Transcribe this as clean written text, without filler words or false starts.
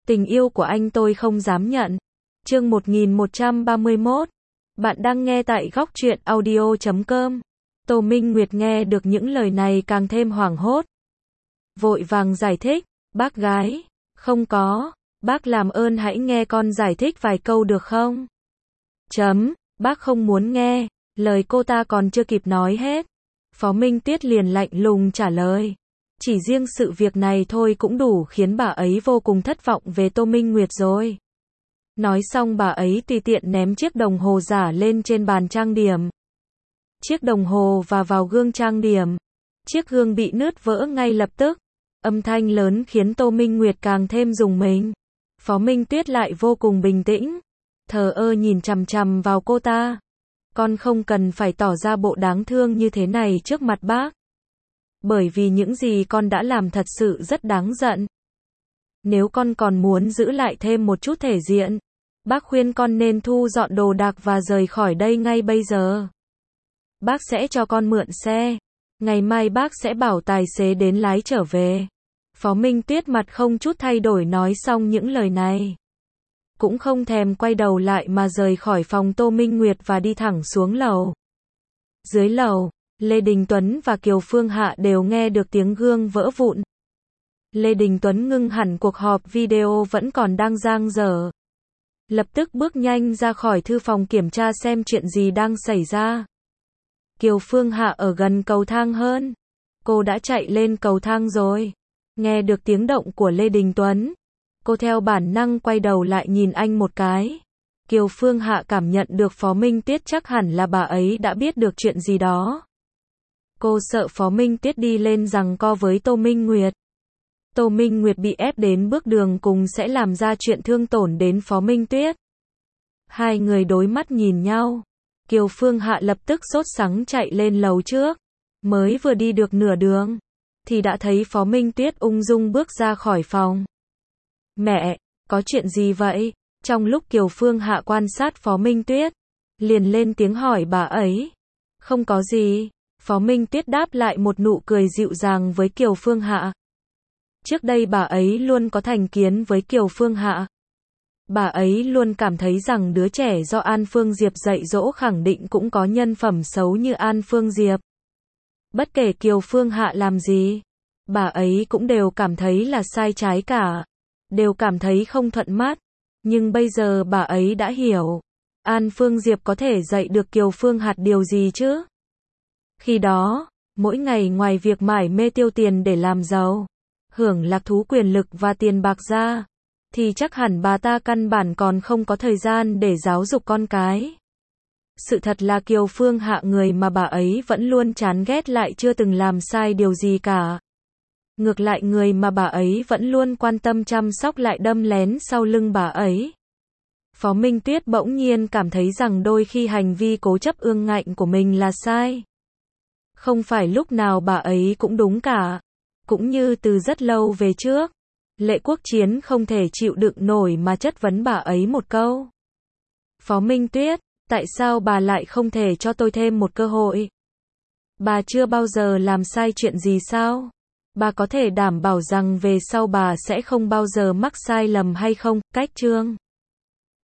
Tình yêu của anh tôi không dám nhận. Chương 1131. Bạn đang nghe tại góc truyện audio.com. Tô Minh Nguyệt nghe được những lời này càng thêm hoảng hốt. Vội vàng giải thích, bác gái, không có, bác làm ơn hãy nghe con giải thích vài câu được không? Bác không muốn nghe, lời cô ta còn chưa kịp nói hết. Phó Minh Tuyết liền lạnh lùng trả lời. Chỉ riêng sự việc này thôi cũng đủ khiến bà ấy vô cùng thất vọng về Tô Minh Nguyệt rồi. Nói xong bà ấy tùy tiện ném chiếc đồng hồ giả lên trên bàn trang điểm. Chiếc đồng hồ và vào gương trang điểm. Chiếc gương bị nứt vỡ ngay lập tức. Âm thanh lớn khiến Tô Minh Nguyệt càng thêm rùng mình. Phó Minh Tuyết lại vô cùng bình tĩnh, thờ ơ nhìn chằm chằm vào cô ta. Con không cần phải tỏ ra bộ đáng thương như thế này trước mặt bác. Bởi vì những gì con đã làm thật sự rất đáng giận. Nếu con còn muốn giữ lại thêm một chút thể diện, bác khuyên con nên thu dọn đồ đạc và rời khỏi đây ngay bây giờ. Bác sẽ cho con mượn xe. Ngày mai bác sẽ bảo tài xế đến lái trở về. Phó Minh Tuyết mặt không chút thay đổi nói xong những lời này. Cũng không thèm quay đầu lại mà rời khỏi phòng Tô Minh Nguyệt và đi thẳng xuống lầu. Dưới lầu, Lê Đình Tuấn và Kiều Phương Hạ đều nghe được tiếng gương vỡ vụn. Lê Đình Tuấn ngưng hẳn cuộc họp video vẫn còn đang dang dở. Lập tức bước nhanh ra khỏi thư phòng kiểm tra xem chuyện gì đang xảy ra. Kiều Phương Hạ ở gần cầu thang hơn. Cô đã chạy lên cầu thang rồi. Nghe được tiếng động của Lê Đình Tuấn. Cô theo bản năng quay đầu lại nhìn anh một cái. Kiều Phương Hạ cảm nhận được Phó Minh Tuyết chắc hẳn là bà ấy đã biết được chuyện gì đó. Cô sợ Phó Minh Tuyết đi lên giằng co với Tô Minh Nguyệt. Tô Minh Nguyệt bị ép đến bước đường cùng sẽ làm ra chuyện thương tổn đến Phó Minh Tuyết. Hai người đối mắt nhìn nhau. Kiều Phương Hạ lập tức sốt sắng chạy lên lầu trước. Mới vừa đi được nửa đường, thì đã thấy Phó Minh Tuyết ung dung bước ra khỏi phòng. Mẹ, có chuyện gì vậy? Trong lúc Kiều Phương Hạ quan sát Phó Minh Tuyết, liền lên tiếng hỏi bà ấy. Không có gì. Phó Minh Tuyết đáp lại một nụ cười dịu dàng với Kiều Phương Hạ. Trước đây bà ấy luôn có thành kiến với Kiều Phương Hạ. Bà ấy luôn cảm thấy rằng đứa trẻ do An Phương Diệp dạy dỗ khẳng định cũng có nhân phẩm xấu như An Phương Diệp. Bất kể Kiều Phương Hạ làm gì, bà ấy cũng đều cảm thấy là sai trái cả. Đều cảm thấy không thuận mắt. Nhưng bây giờ bà ấy đã hiểu. An Phương Diệp có thể dạy được Kiều Phương Hạ điều gì chứ? Khi đó, mỗi ngày ngoài việc mải mê tiêu tiền để làm giàu, hưởng lạc thú quyền lực và tiền bạc ra, thì chắc hẳn bà ta căn bản còn không có thời gian để giáo dục con cái. Sự thật là Kiều Phương Hạ người mà bà ấy vẫn luôn chán ghét lại chưa từng làm sai điều gì cả. Ngược lại người mà bà ấy vẫn luôn quan tâm chăm sóc lại đâm lén sau lưng bà ấy. Phó Minh Tuyết bỗng nhiên cảm thấy rằng đôi khi hành vi cố chấp ương ngạnh của mình là sai. Không phải lúc nào bà ấy cũng đúng cả. Cũng như từ rất lâu về trước, Lệ Quốc Chiến không thể chịu đựng nổi mà chất vấn bà ấy một câu. Phó Minh Tuyết, tại sao bà lại không thể cho tôi thêm một cơ hội? Bà chưa bao giờ làm sai chuyện gì sao? Bà có thể đảm bảo rằng về sau bà sẽ không bao giờ mắc sai lầm hay không? Cách chương